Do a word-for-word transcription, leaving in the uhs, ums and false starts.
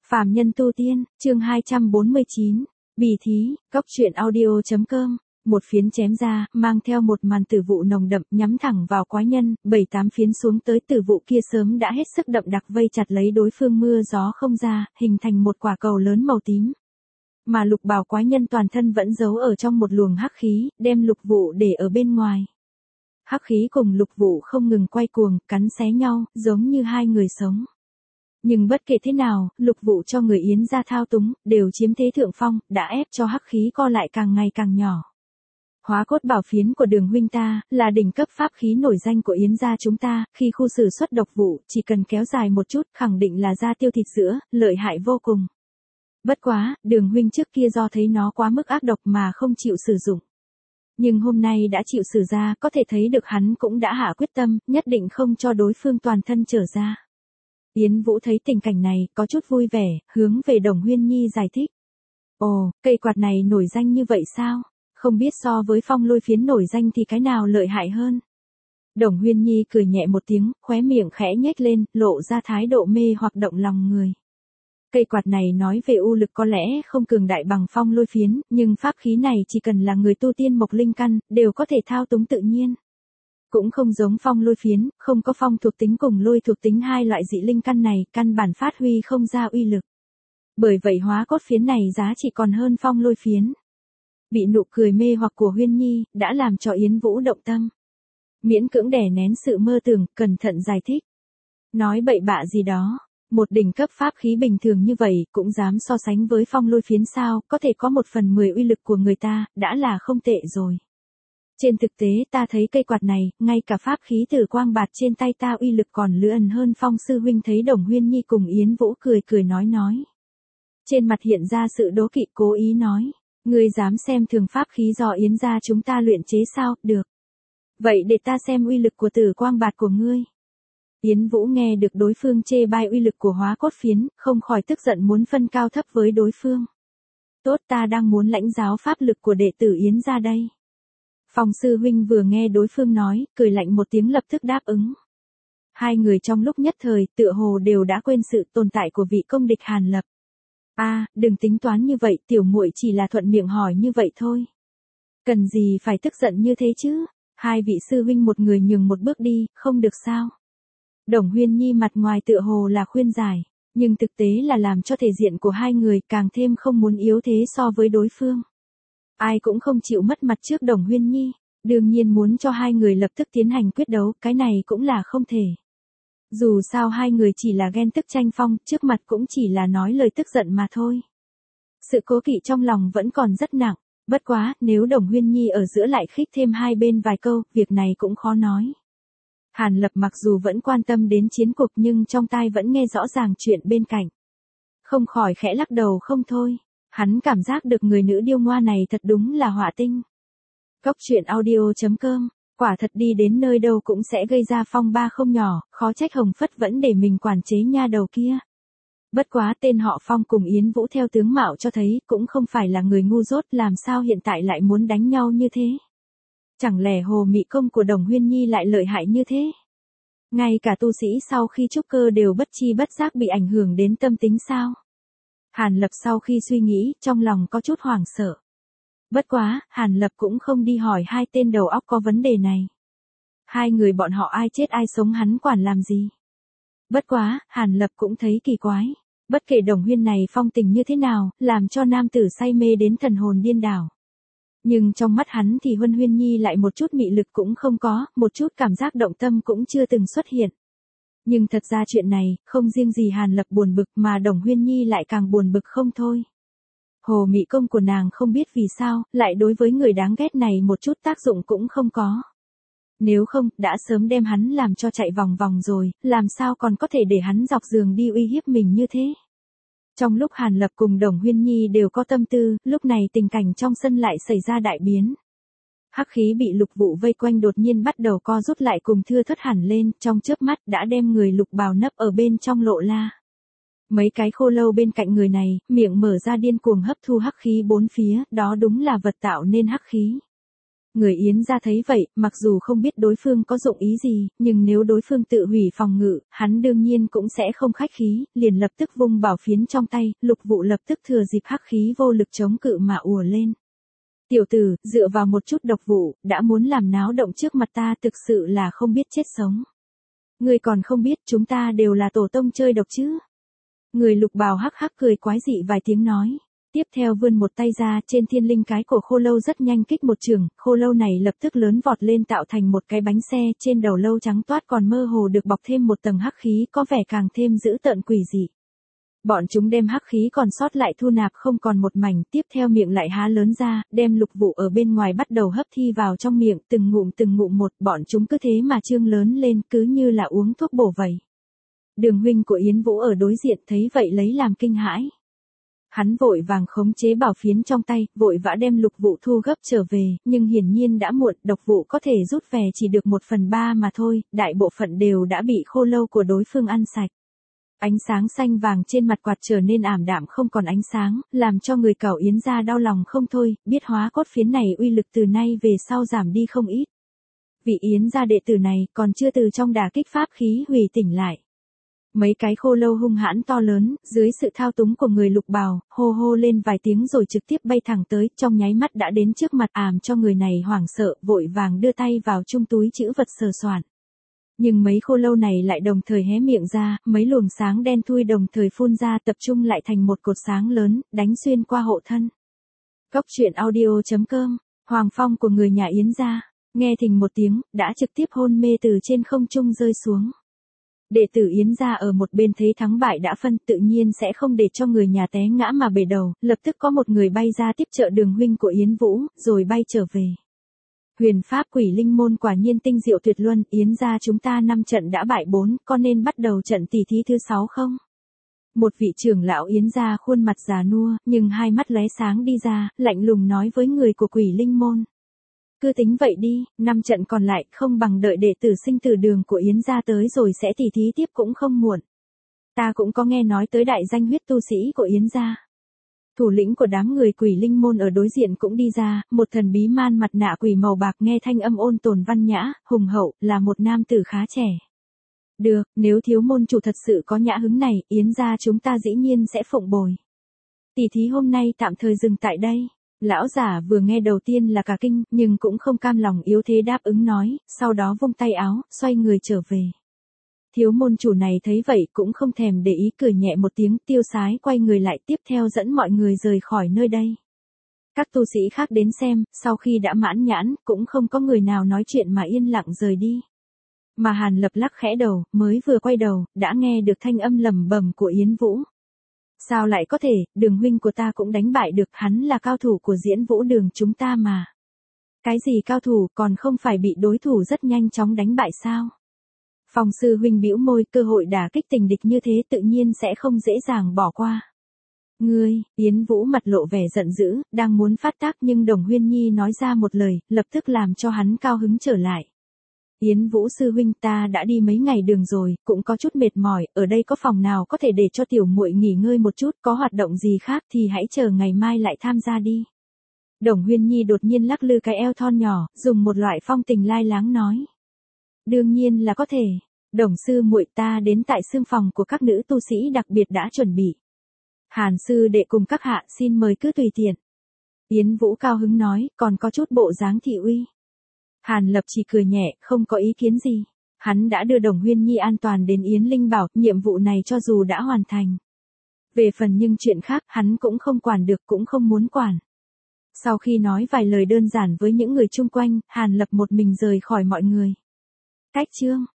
Phàm nhân tu tiên, chương hai trăm bốn mươi chín, Bì thí, cóc truyện audio chấm com. Một phiến chém ra, mang theo một màn tử vụ nồng đậm nhắm thẳng vào quái nhân, bảy tám phiến xuống tới tử vụ kia sớm đã hết sức đậm đặc vây chặt lấy đối phương mưa gió không ra, hình thành một quả cầu lớn màu tím. Mà lục bào quái nhân toàn thân vẫn giấu ở trong một luồng hắc khí, đem lục vụ để ở bên ngoài. Hắc khí cùng lục vụ không ngừng quay cuồng, cắn xé nhau, giống như hai người sống. Nhưng bất kể thế nào, lục vụ cho người Yến gia thao túng, đều chiếm thế thượng phong, đã ép cho hắc khí co lại càng ngày càng nhỏ. Hóa cốt bảo phiến của Đường huynh ta, là đỉnh cấp pháp khí nổi danh của Yến gia chúng ta, khi khu xử xuất độc vụ, chỉ cần kéo dài một chút, khẳng định là ra tiêu thịt sữa, lợi hại vô cùng. Bất quá, Đường huynh trước kia do thấy nó quá mức ác độc mà không chịu sử dụng. Nhưng hôm nay đã chịu sử ra, có thể thấy được hắn cũng đã hạ quyết tâm, nhất định không cho đối phương toàn thân trở ra. Yến Vũ thấy tình cảnh này, có chút vui vẻ, hướng về Đồng Huyên Nhi giải thích. Ồ, cây quạt này nổi danh như vậy sao? Không biết so với phong lôi phiến nổi danh thì cái nào lợi hại hơn? Đồng Huyên Nhi cười nhẹ một tiếng, khóe miệng khẽ nhếch lên, lộ ra thái độ mê hoặc động lòng người. Cây quạt này nói về u lực có lẽ không cường đại bằng phong lôi phiến, nhưng pháp khí này chỉ cần là người tu tiên mộc linh căn, đều có thể thao túng tự nhiên. Cũng không giống phong lôi phiến, không có phong thuộc tính cùng lôi thuộc tính hai loại dị linh căn này, căn bản phát huy không ra uy lực. Bởi vậy hóa cốt phiến này giá trị còn hơn phong lôi phiến. Bị nụ cười mê hoặc của Huyên Nhi, đã làm cho Yến Vũ động tâm. Miễn cưỡng đè nén sự mơ tưởng, cẩn thận giải thích. Nói bậy bạ gì đó, một đỉnh cấp pháp khí bình thường như vậy, cũng dám so sánh với phong lôi phiến sao, có thể có một phần mười uy lực của người ta, đã là không tệ rồi. Trên thực tế ta thấy cây quạt này, ngay cả pháp khí tử quang bạt trên tay ta uy lực còn lưỡn hơn phong sư huynh. Thấy Đồng Huyên Nhi cùng Yến Vũ cười cười nói nói. Trên mặt hiện ra sự đố kỵ, cố ý nói. Ngươi dám xem thường pháp khí do Yến gia chúng ta luyện chế sao, được. Vậy để ta xem uy lực của tử quang bạt của ngươi. Yến Vũ nghe được đối phương chê bai uy lực của hóa cốt phiến, không khỏi tức giận muốn phân cao thấp với đối phương. Tốt, ta đang muốn lãnh giáo pháp lực của đệ tử Yến gia đây. Phong sư huynh vừa nghe đối phương nói, cười lạnh một tiếng lập tức đáp ứng. Hai người trong lúc nhất thời, tựa hồ đều đã quên sự tồn tại của vị công địch Hàn Lập. A, à, đừng tính toán như vậy, tiểu muội chỉ là thuận miệng hỏi như vậy thôi. Cần gì phải tức giận như thế chứ? Hai vị sư huynh một người nhường một bước đi, không được sao? Đồng Huyên Nhi mặt ngoài tựa hồ là khuyên giải, nhưng thực tế là làm cho thể diện của hai người càng thêm không muốn yếu thế so với đối phương. Ai cũng không chịu mất mặt trước Đồng Huyên Nhi, đương nhiên muốn cho hai người lập tức tiến hành quyết đấu, cái này cũng là không thể. Dù sao hai người chỉ là ghen tức tranh phong, trước mặt cũng chỉ là nói lời tức giận mà thôi. Sự cố kỵ trong lòng vẫn còn rất nặng, bất quá, nếu Đồng Huyên Nhi ở giữa lại khích thêm hai bên vài câu, việc này cũng khó nói. Hàn Lập mặc dù vẫn quan tâm đến chiến cục nhưng trong tai vẫn nghe rõ ràng chuyện bên cạnh. Không khỏi khẽ lắc đầu không thôi. Hắn cảm giác được người nữ điêu ngoa này thật đúng là họa tinh. Cóc truyện audio chấm com, quả thật đi đến nơi đâu cũng sẽ gây ra phong ba không nhỏ, khó trách Hồng Phất vẫn để mình quản chế nha đầu kia. Bất quá tên họ Phong cùng Yến Vũ theo tướng mạo cho thấy cũng không phải là người ngu dốt, làm sao hiện tại lại muốn đánh nhau như thế. Chẳng lẽ hồ mị công của Đồng Huyên Nhi lại lợi hại như thế? Ngay cả tu sĩ sau khi trúc cơ đều bất chi bất giác bị ảnh hưởng đến tâm tính sao? Hàn Lập sau khi suy nghĩ, trong lòng có chút hoảng sợ. Bất quá, Hàn Lập cũng không đi hỏi hai tên đầu óc có vấn đề này. Hai người bọn họ ai chết ai sống hắn quản làm gì? Bất quá, Hàn Lập cũng thấy kỳ quái. Bất kể Đồng Huyên này phong tình như thế nào, làm cho nam tử say mê đến thần hồn điên đảo. Nhưng trong mắt hắn thì Huân Huyên Nhi lại một chút mị lực cũng không có, một chút cảm giác động tâm cũng chưa từng xuất hiện. Nhưng thật ra chuyện này, không riêng gì Hàn Lập buồn bực mà Đồng Huyên Nhi lại càng buồn bực không thôi. Hồ mị công của nàng không biết vì sao, lại đối với người đáng ghét này một chút tác dụng cũng không có. Nếu không, đã sớm đem hắn làm cho chạy vòng vòng rồi, làm sao còn có thể để hắn dọc giường đi uy hiếp mình như thế. Trong lúc Hàn Lập cùng Đồng Huyên Nhi đều có tâm tư, lúc này tình cảnh trong sân lại xảy ra đại biến. Hắc khí bị lục vụ vây quanh đột nhiên bắt đầu co rút lại cùng thưa thớt hẳn lên, trong chớp mắt đã đem người lục bào nấp ở bên trong lộ la. Mấy cái khô lâu bên cạnh người này, miệng mở ra điên cuồng hấp thu hắc khí bốn phía, đó đúng là vật tạo nên hắc khí. Người Yến gia thấy vậy, mặc dù không biết đối phương có dụng ý gì, nhưng nếu đối phương tự hủy phòng ngự, hắn đương nhiên cũng sẽ không khách khí, liền lập tức vung bảo phiến trong tay, Lục Vụ lập tức thừa dịp hắc khí vô lực chống cự mà ùa lên. Tiểu tử, dựa vào một chút độc vụ, đã muốn làm náo động trước mặt ta thực sự là không biết chết sống. Ngươi còn không biết chúng ta đều là tổ tông chơi độc chứ. Người Lục bào hắc hắc cười quái dị vài tiếng nói. Tiếp theo vươn một tay ra, trên thiên linh cái cổ khô lâu rất nhanh kích một trường, khô lâu này lập tức lớn vọt lên tạo thành một cái bánh xe, trên đầu lâu trắng toát còn mơ hồ được bọc thêm một tầng hắc khí có vẻ càng thêm dữ tợn quỷ dị. Bọn chúng đem hắc khí còn sót lại thu nạp không còn một mảnh, tiếp theo miệng lại há lớn ra, đem Lục Vụ ở bên ngoài bắt đầu hấp thi vào trong miệng, từng ngụm từng ngụm một, bọn chúng cứ thế mà trương lớn lên, cứ như là uống thuốc bổ vậy. Đường huynh của Yến Vũ ở đối diện thấy vậy lấy làm kinh hãi. Hắn vội vàng khống chế bảo phiến trong tay, vội vã đem Lục Vụ thu gấp trở về, nhưng hiển nhiên đã muộn, độc vụ có thể rút về chỉ được một phần ba mà thôi, đại bộ phận đều đã bị khô lâu của đối phương ăn sạch. Ánh sáng xanh vàng trên mặt quạt trở nên ảm đạm không còn ánh sáng, làm cho người cẩu Yến gia đau lòng không thôi, biết hóa cốt phiến này uy lực từ nay về sau giảm đi không ít. Vị Yến gia đệ tử này còn chưa từ trong đả kích pháp khí hủy tỉnh lại. Mấy cái khô lâu hung hãn to lớn, dưới sự thao túng của người Lục bào, hô hô lên vài tiếng rồi trực tiếp bay thẳng tới, trong nháy mắt đã đến trước mặt ảm cho người này hoảng sợ, vội vàng đưa tay vào chung túi trữ vật sờ soạn. Nhưng mấy khô lâu này lại đồng thời hé miệng ra, mấy luồng sáng đen thui đồng thời phun ra tập trung lại thành một cột sáng lớn, đánh xuyên qua hộ thân. Cốc truyện audio chấm com, Hoàng Phong của người nhà Yến gia, nghe thình một tiếng, đã trực tiếp hôn mê từ trên không trung rơi xuống. Đệ tử Yến gia ở một bên thấy thắng bại đã phân, tự nhiên sẽ không để cho người nhà té ngã mà bể đầu, lập tức có một người bay ra tiếp trợ Đường huynh của Yến Vũ, rồi bay trở về. Huyền pháp quỷ linh môn quả nhiên tinh diệu tuyệt luân, Yến gia chúng ta năm trận đã bại bốn, có nên bắt đầu trận tỷ thí thứ sáu không? Một vị trưởng lão Yến gia khuôn mặt già nua, nhưng hai mắt lóe sáng đi ra, lạnh lùng nói với người của quỷ linh môn. Cứ tính vậy đi, năm trận còn lại không bằng đợi đệ tử sinh tử đường của Yến gia tới rồi sẽ tỷ thí tiếp cũng không muộn. Ta cũng có nghe nói tới đại danh huyết tu sĩ của Yến gia. Thủ lĩnh của đám người quỷ linh môn ở đối diện cũng đi ra, một thần bí man mặt nạ quỷ màu bạc nghe thanh âm ôn tồn văn nhã, hùng hậu, là một nam tử khá trẻ. Được, nếu thiếu môn chủ thật sự có nhã hứng này, Yến gia chúng ta dĩ nhiên sẽ phụng bồi. Tỷ thí hôm nay tạm thời dừng tại đây. Lão giả vừa nghe đầu tiên là cả kinh, nhưng cũng không cam lòng yếu thế đáp ứng nói, sau đó vung tay áo, xoay người trở về. Thiếu môn chủ này thấy vậy cũng không thèm để ý, cười nhẹ một tiếng, tiêu sái quay người lại, tiếp theo dẫn mọi người rời khỏi nơi đây. Các tu sĩ khác đến xem, sau khi đã mãn nhãn, cũng không có người nào nói chuyện mà yên lặng rời đi. Mà Hàn Lập lắc khẽ đầu, mới vừa quay đầu, đã nghe được thanh âm lẩm bẩm của Yến Vũ. Sao lại có thể, Đường huynh của ta cũng đánh bại được, hắn là cao thủ của Diễn Vũ Đường chúng ta mà. Cái gì cao thủ, còn không phải bị đối thủ rất nhanh chóng đánh bại sao? Phong sư huynh bĩu môi, cơ hội đả kích tình địch như thế tự nhiên sẽ không dễ dàng bỏ qua. Ngươi, Yến Vũ mặt lộ vẻ giận dữ, đang muốn phát tác nhưng Đồng Huyên Nhi nói ra một lời, lập tức làm cho hắn cao hứng trở lại. Yến Vũ sư huynh, ta đã đi mấy ngày đường rồi, cũng có chút mệt mỏi, ở đây có phòng nào có thể để cho tiểu muội nghỉ ngơi một chút, có hoạt động gì khác thì hãy chờ ngày mai lại tham gia đi. Đồng Huyên Nhi đột nhiên lắc lư cái eo thon nhỏ, dùng một loại phong tình lai láng nói. Đương nhiên là có thể, Đồng sư muội, ta đến tại xương phòng của các nữ tu sĩ đặc biệt đã chuẩn bị. Hàn sư đệ cùng các hạ xin mời cứ tùy tiện. Yến Vũ cao hứng nói, còn có chút bộ dáng thị uy. Hàn Lập chỉ cười nhẹ, không có ý kiến gì. Hắn đã đưa Đồng Huyên Nhi an toàn đến Yến Linh Bảo, nhiệm vụ này cho dù đã hoàn thành. Về phần nhưng chuyện khác, hắn cũng không quản được, cũng không muốn quản. Sau khi nói vài lời đơn giản với những người chung quanh, Hàn Lập một mình rời khỏi mọi người. Cách chương